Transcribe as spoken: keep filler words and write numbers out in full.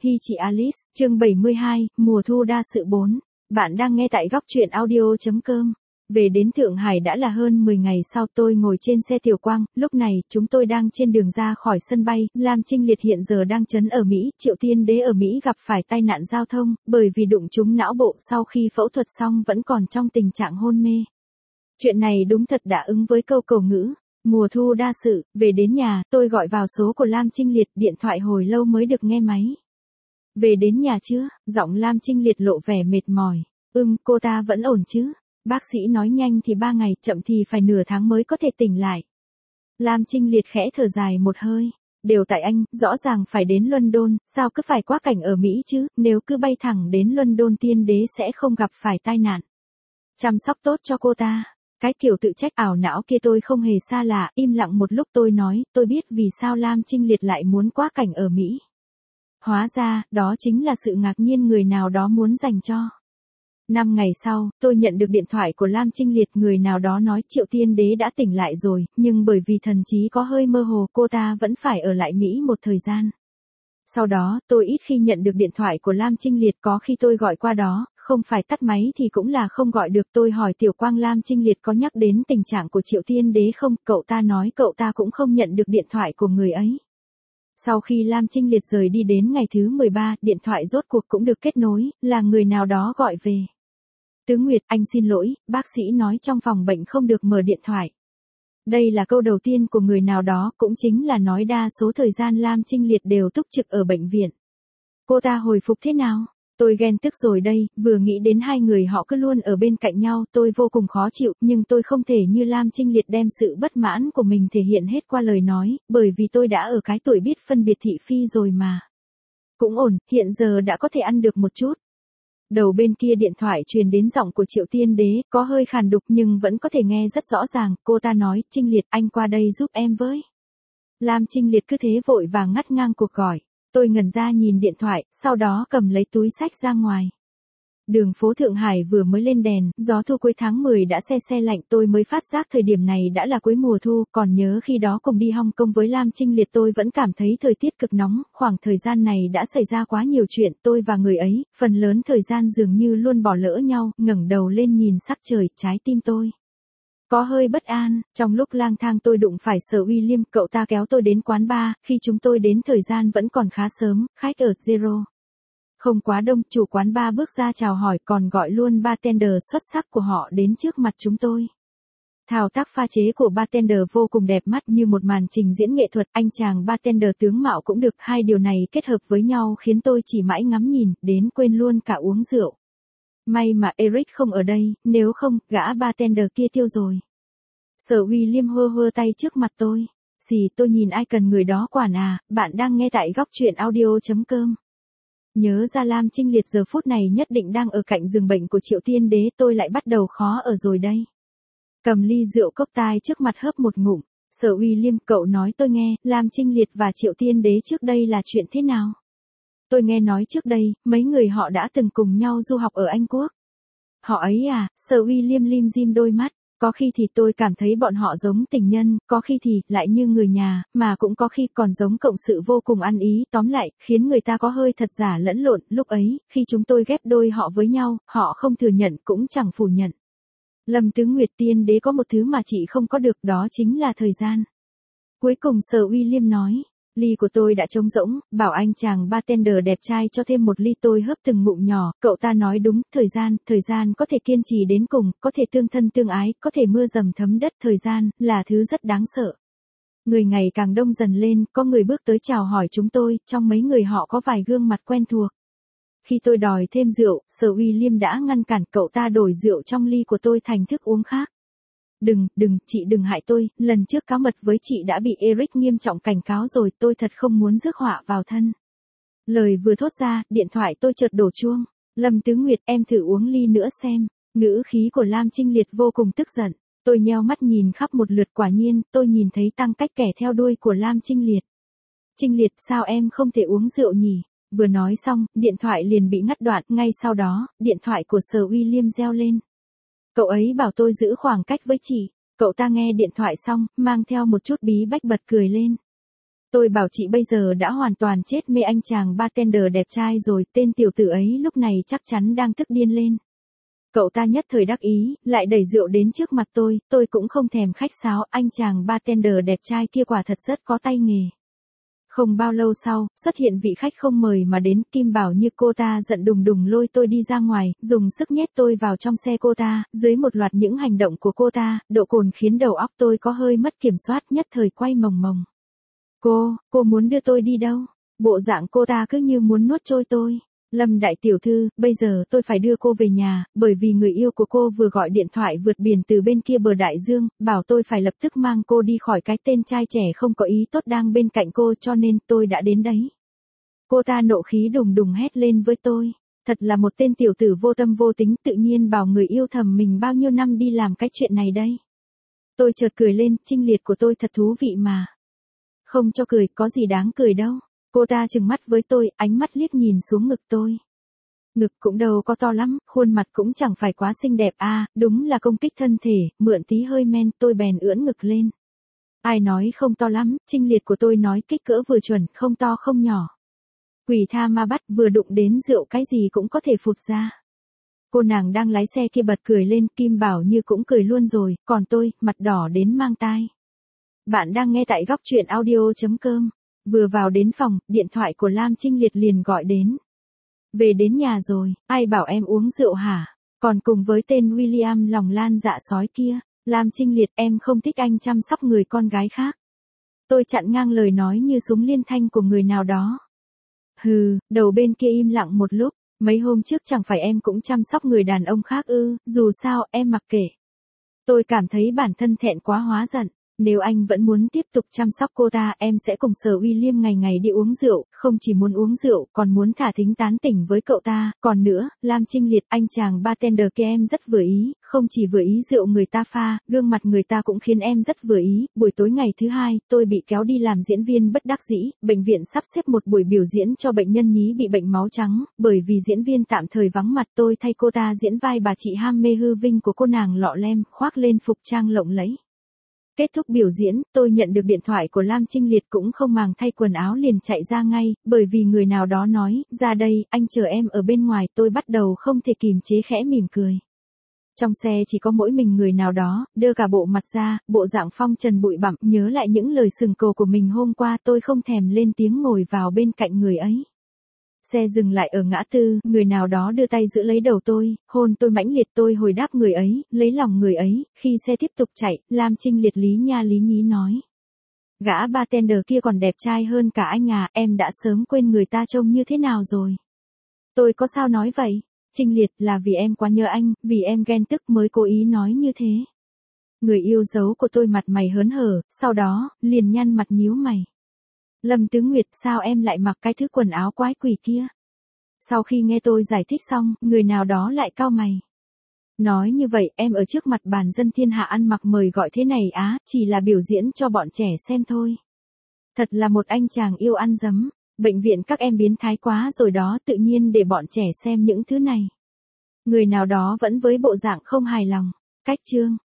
Hi chị Alice, chương bảy mươi hai, mùa thu đa sự bốn. Bạn đang nghe tại góc truyện audio.com. Về đến Thượng Hải đã là hơn mười ngày sau, tôi ngồi trên xe Tiểu Quang, lúc này, chúng tôi đang trên đường ra khỏi sân bay. Lam Trinh Liệt hiện giờ đang trấn ở Mỹ, Triệu Tiên Đế ở Mỹ gặp phải tai nạn giao thông, bởi vì đụng trúng não bộ sau khi phẫu thuật xong vẫn còn trong tình trạng hôn mê. Chuyện này đúng thật đã ứng với câu cầu ngữ. Mùa thu đa sự, về đến nhà, tôi gọi vào số của Lam Trinh Liệt, điện thoại hồi lâu mới được nghe máy. Về đến nhà chưa? Giọng Lam Trinh Liệt lộ vẻ mệt mỏi. Ừm, cô ta vẫn ổn chứ? Bác sĩ nói nhanh thì ba ngày, chậm thì phải nửa tháng mới có thể tỉnh lại. Lam Trinh Liệt khẽ thở dài một hơi. Đều tại anh, rõ ràng phải đến London, sao cứ phải quá cảnh ở Mỹ chứ, nếu cứ bay thẳng đến London Tiên Đế sẽ không gặp phải tai nạn. Chăm sóc tốt cho cô ta. Cái kiểu tự trách ảo não kia tôi không hề xa lạ, im lặng một lúc tôi nói, tôi biết vì sao Lam Trinh Liệt lại muốn quá cảnh ở Mỹ. Hóa ra, đó chính là sự ngạc nhiên người nào đó muốn dành cho. Năm ngày sau, tôi nhận được điện thoại của Lam Trinh Liệt, người nào đó nói Triệu Tiên Đế đã tỉnh lại rồi, nhưng bởi vì thần trí có hơi mơ hồ cô ta vẫn phải ở lại Mỹ một thời gian. Sau đó, tôi ít khi nhận được điện thoại của Lam Trinh Liệt, có khi tôi gọi qua đó, không phải tắt máy thì cũng là không gọi được. Tôi hỏi Tiểu Quang Lam Trinh Liệt có nhắc đến tình trạng của Triệu Tiên Đế không, cậu ta nói cậu ta cũng không nhận được điện thoại của người ấy. Sau khi Lam Trinh Liệt rời đi đến ngày thứ mười ba, điện thoại rốt cuộc cũng được kết nối, là người nào đó gọi về. Tứ Nguyệt, anh xin lỗi, bác sĩ nói trong phòng bệnh không được mở điện thoại. Đây là câu đầu tiên của người nào đó, cũng chính là nói đa số thời gian Lam Trinh Liệt đều túc trực ở bệnh viện. Cô ta hồi phục thế nào? Tôi ghen tức rồi đây, vừa nghĩ đến hai người họ cứ luôn ở bên cạnh nhau, tôi vô cùng khó chịu, nhưng tôi không thể như Lam Trinh Liệt đem sự bất mãn của mình thể hiện hết qua lời nói, bởi vì tôi đã ở cái tuổi biết phân biệt thị phi rồi mà. Cũng ổn, hiện giờ đã có thể ăn được một chút. Đầu bên kia điện thoại truyền đến giọng của Triệu Tiên Đế, có hơi khàn đục nhưng vẫn có thể nghe rất rõ ràng, cô ta nói, Trinh Liệt, anh qua đây giúp em với. Lam Trinh Liệt cứ thế vội vàng ngắt ngang cuộc gọi. Tôi ngẩn ra nhìn điện thoại, sau đó cầm lấy túi xách ra ngoài. Đường phố Thượng Hải vừa mới lên đèn, gió thu cuối tháng mười đã se se lạnh, tôi mới phát giác thời điểm này đã là cuối mùa thu, còn nhớ khi đó cùng đi Hong Kong với Lam Trinh Liệt tôi vẫn cảm thấy thời tiết cực nóng, khoảng thời gian này đã xảy ra quá nhiều chuyện, tôi và người ấy, phần lớn thời gian dường như luôn bỏ lỡ nhau, ngẩng đầu lên nhìn sắc trời, trái tim tôi có hơi bất an. Trong lúc lang thang tôi đụng phải Sở William, cậu ta kéo tôi đến quán bar, khi chúng tôi đến thời gian vẫn còn khá sớm, khách ở Zero. Không quá đông, chủ quán bar bước ra chào hỏi, còn gọi luôn bartender xuất sắc của họ đến trước mặt chúng tôi. Thao tác pha chế của bartender vô cùng đẹp mắt như một màn trình diễn nghệ thuật, anh chàng bartender tướng mạo cũng được, hai điều này kết hợp với nhau khiến tôi chỉ mãi ngắm nhìn, đến quên luôn cả uống rượu. May mà Eric không ở đây, nếu không, gã bartender kia tiêu rồi. Sở William hơ hơ tay trước mặt tôi. Xì, tôi nhìn ai cần người đó quản à, bạn đang nghe tại góc truyện audio.com. Nhớ ra Lam Trinh Liệt giờ phút này nhất định đang ở cạnh giường bệnh của Triệu Tiên Đế, tôi lại bắt đầu khó ở rồi đây. Cầm ly rượu cốc tai trước mặt hớp một ngụm. Sở William, cậu nói tôi nghe, Lam Trinh Liệt và Triệu Tiên Đế trước đây là chuyện thế nào? Tôi nghe nói trước đây, mấy người họ đã từng cùng nhau du học ở Anh Quốc. Họ ấy à? Sở William lim dim đôi mắt. Có khi thì tôi cảm thấy bọn họ giống tình nhân, có khi thì lại như người nhà, mà cũng có khi còn giống cộng sự vô cùng ăn ý, tóm lại, khiến người ta có hơi thật giả lẫn lộn. Lúc ấy, khi chúng tôi ghép đôi họ với nhau, họ không thừa nhận cũng chẳng phủ nhận. Lâm Tứ Nguyệt, Tiên Đế có một thứ mà chị không có được, đó chính là thời gian. Cuối cùng Sở William nói. Ly của tôi đã trống rỗng, bảo anh chàng bartender đẹp trai cho thêm một ly, tôi hớp từng ngụm nhỏ, cậu ta nói đúng, thời gian, thời gian có thể kiên trì đến cùng, có thể tương thân tương ái, có thể mưa dầm thấm đất, thời gian, là thứ rất đáng sợ. Người ngày càng đông dần lên, có người bước tới chào hỏi chúng tôi, trong mấy người họ có vài gương mặt quen thuộc. Khi tôi đòi thêm rượu, Sở William đã ngăn cản, cậu ta đổi rượu trong ly của tôi thành thức uống khác. Đừng, đừng, chị đừng hại tôi, lần trước cáo mật với chị đã bị Eric nghiêm trọng cảnh cáo rồi, tôi thật không muốn rước họa vào thân. Lời vừa thốt ra, điện thoại tôi chợt đổ chuông. Lâm Tứ Nguyệt, em thử uống ly nữa xem. Ngữ khí của Lam Trinh Liệt vô cùng tức giận. Tôi nheo mắt nhìn khắp một lượt, quả nhiên, tôi nhìn thấy tăng cách kẻ theo đuôi của Lam Trinh Liệt. Trinh Liệt, sao em không thể uống rượu nhỉ? Vừa nói xong, điện thoại liền bị ngắt đoạn, ngay sau đó, điện thoại của Sở William reo lên. Cậu ấy bảo tôi giữ khoảng cách với chị. Cậu ta nghe điện thoại xong, mang theo một chút bí bách bật cười lên. Tôi bảo chị bây giờ đã hoàn toàn chết mê anh chàng bartender đẹp trai rồi, tên tiểu tử ấy lúc này chắc chắn đang tức điên lên. Cậu ta nhất thời đắc ý, lại đẩy rượu đến trước mặt tôi, tôi cũng không thèm khách sáo, anh chàng bartender đẹp trai kia quả thật rất có tay nghề. Không bao lâu sau, xuất hiện vị khách không mời mà đến, Kim Bảo Như cô ta giận đùng đùng lôi tôi đi ra ngoài, dùng sức nhét tôi vào trong xe cô ta, dưới một loạt những hành động của cô ta, độ cồn khiến đầu óc tôi có hơi mất kiểm soát, nhất thời quay mồng mồng. Cô, cô muốn đưa tôi đi đâu? Bộ dạng cô ta cứ như muốn nuốt trôi tôi. Lâm đại tiểu thư, bây giờ tôi phải đưa cô về nhà, bởi vì người yêu của cô vừa gọi điện thoại vượt biển từ bên kia bờ đại dương, bảo tôi phải lập tức mang cô đi khỏi cái tên trai trẻ không có ý tốt đang bên cạnh cô, cho nên tôi đã đến đấy. Cô ta nộ khí đùng đùng hét lên với tôi. Thật là một tên tiểu tử vô tâm vô tính, tự nhiên bảo người yêu thầm mình bao nhiêu năm đi làm cái chuyện này đây. Tôi chợt cười lên, Trinh Liệt của tôi thật thú vị mà. Không cho cười, có gì đáng cười đâu. Cô ta trừng mắt với tôi, ánh mắt liếc nhìn xuống ngực tôi. Ngực cũng đâu có to lắm, khuôn mặt cũng chẳng phải quá xinh đẹp à, đúng là công kích thân thể, mượn tí hơi men, tôi bèn ưỡn ngực lên. Ai nói không to lắm, Trinh Liệt của tôi nói kích cỡ vừa chuẩn, không to không nhỏ. Quỷ tha ma bắt, vừa đụng đến rượu cái gì cũng có thể phụt ra. Cô nàng đang lái xe kia bật cười lên, Kim Bảo Như cũng cười luôn rồi, còn tôi, mặt đỏ đến mang tai. Bạn đang nghe tại góc truyện audio chấm com. Vừa vào đến phòng, điện thoại của Lam Trinh Liệt liền gọi đến. Về đến nhà rồi, ai bảo em uống rượu hả? Còn cùng với tên William lòng lan dạ sói kia. Lam Trinh Liệt, em không thích anh chăm sóc người con gái khác. Tôi chặn ngang lời nói như súng liên thanh của người nào đó. Hừ, đầu bên kia im lặng một lúc, mấy hôm trước chẳng phải em cũng chăm sóc người đàn ông khác ư, dù sao, em mặc kệ. Tôi cảm thấy bản thân thẹn quá hóa giận. Nếu anh vẫn muốn tiếp tục chăm sóc cô ta, em sẽ cùng Sở William ngày ngày đi uống rượu, không chỉ muốn uống rượu, còn muốn thả thính tán tỉnh với cậu ta. Còn nữa, Lam Trinh Liệt, anh chàng bartender kia em rất vừa ý, không chỉ vừa ý rượu người ta pha, gương mặt người ta cũng khiến em rất vừa ý. Buổi tối ngày thứ hai, tôi bị kéo đi làm diễn viên bất đắc dĩ, bệnh viện sắp xếp một buổi biểu diễn cho bệnh nhân nhí bị bệnh máu trắng, bởi vì diễn viên tạm thời vắng mặt, tôi thay cô ta diễn vai bà chị ham mê hư vinh của cô nàng lọ lem, khoác lên phục trang lộng lẫy. Kết thúc biểu diễn, tôi nhận được điện thoại của Lam Trinh Liệt, cũng không màng thay quần áo liền chạy ra ngay, bởi vì người nào đó nói, ra đây, anh chờ em ở bên ngoài, tôi bắt đầu không thể kìm chế khẽ mỉm cười. Trong xe chỉ có mỗi mình người nào đó, đưa cả bộ mặt ra, bộ dạng phong trần bụi bặm, nhớ lại những lời sừng cồ của mình hôm qua, tôi không thèm lên tiếng ngồi vào bên cạnh người ấy. Xe dừng lại ở ngã tư, người nào đó đưa tay giữ lấy đầu tôi, hôn tôi mãnh liệt, tôi hồi đáp người ấy, lấy lòng người ấy. Khi xe tiếp tục chạy, Lam Trinh Liệt lý nha lý nhí nói. Gã bartender kia còn đẹp trai hơn cả anh à, em đã sớm quên người ta trông như thế nào rồi. Tôi có sao nói vậy? Trinh Liệt, là vì em quá nhớ anh, vì em ghen tức mới cố ý nói như thế. Người yêu dấu của tôi mặt mày hớn hở, sau đó, liền nhăn mặt nhíu mày. Lâm Tứ Nguyệt, sao em lại mặc cái thứ quần áo quái quỷ kia? Sau khi nghe tôi giải thích xong, người nào đó lại cau mày. Nói như vậy, em ở trước mặt bàn dân thiên hạ ăn mặc mời gọi thế này á, chỉ là biểu diễn cho bọn trẻ xem thôi. Thật là một anh chàng yêu ăn dấm, bệnh viện các em biến thái quá rồi đó, tự nhiên để bọn trẻ xem những thứ này. Người nào đó vẫn với bộ dạng không hài lòng. Cách chương